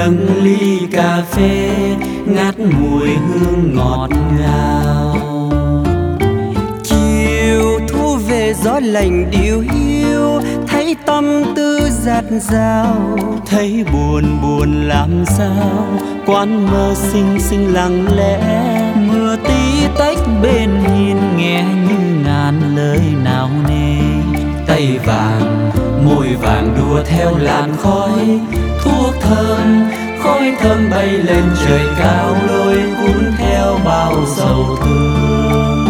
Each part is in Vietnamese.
nâng ly cà phê ngát mùi hương ngọt ngào. Chiều thu về gió lạnh điệu hiu, thấy tâm tư dạt dào. Thấy buồn buồn làm sao, quán mơ xinh xinh lặng lẽ. Mưa tí tách bên hiên nghe như ngàn lời nào nề. Tay vàng môi vàng đua theo làn khói thuốc thơm, khói thơm bay lên trời cao, lôi cuốn theo bao sầu thương.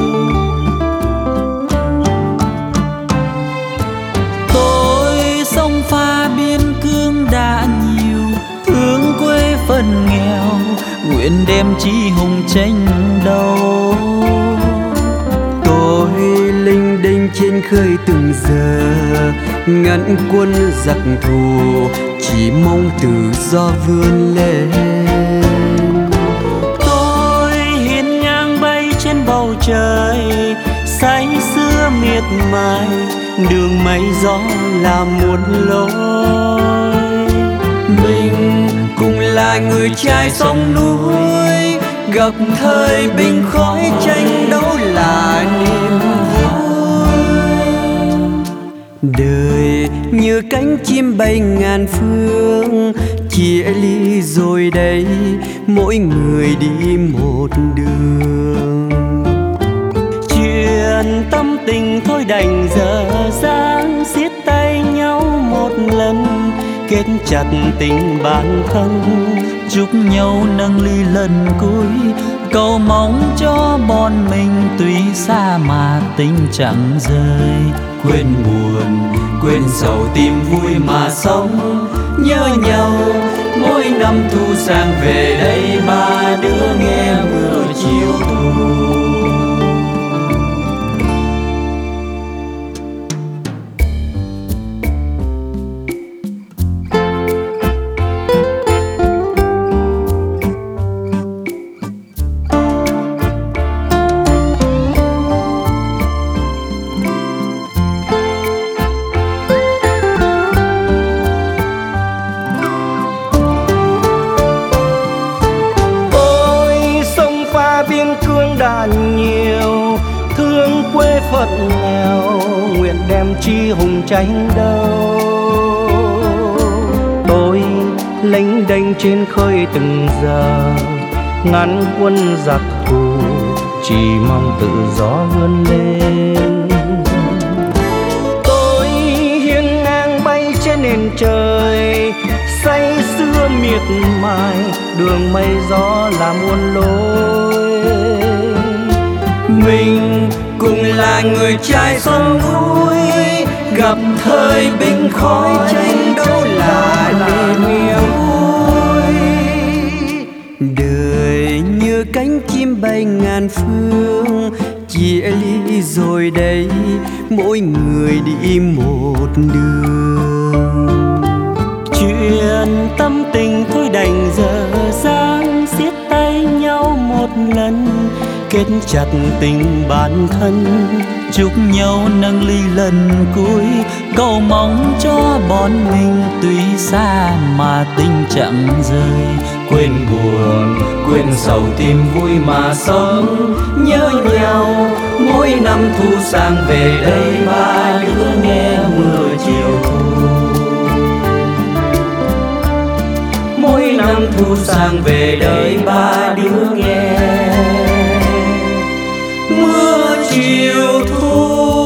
Tôi sông pha biên cương đã nhiều, thương quê phần nghèo, nguyện đem chí hùng tranh đấu. Tôi linh đinh trên khơi từng giờ, ngăn quân giặc thù, chỉ mong tự do vươn lên. Tôi hiên ngang bay trên bầu trời, say sưa miệt mài, đường mây gió là muôn lối. Mình cùng là người trai sông núi, gặp thời binh khói tranh đấu là niềm vui. Đời như cánh chim bay ngàn phương, chia ly rồi đây mỗi người đi một đường. Chuyện tâm tình thôi đành dở dang, siết tay nhau một lần, kết chặt tình bản thân. Chúc nhau nâng ly lần cuối, cầu mong cho bọn mình tuy xa mà tình chẳng rời. Quên buồn, quên sầu, tìm vui mà sống. Nhớ nhau mỗi năm thu sang về đây, ba đứa nghe mưa chiều thu. Biên cương đã nhiều, thương quê phận nghèo, nguyện đem chi hùng tranh đấu. Tôi lênh đênh trên khơi từng giờ, ngăn quân giặc thù, chỉ mong tự do vươn lên. Tôi hiên ngang bay trên nền trời, say sưa miệt mài, đường mây gió là muôn lối. Mình cùng là người trai sông núi, gặp thời binh khói tranh đấu là niềm vui. Đời như cánh chim bay ngàn phương, chia ly rồi đây mỗi người đi một đường. Chuyện tâm tình thôi đành dở dang, siết tay nhau một lần, kết chặt tình bản thân. Chúc nhau nâng ly lần cuối, cầu mong cho bọn mình tuy xa mà tình chẳng rời. Quên buồn, quên sầu, tìm vui mà sống. Nhớ nhau mỗi năm thu sang về đây, ba đứa nghe mưa chiều thu. Mỗi năm thu sang về đây, ba đứa nghe mưa chiều thu.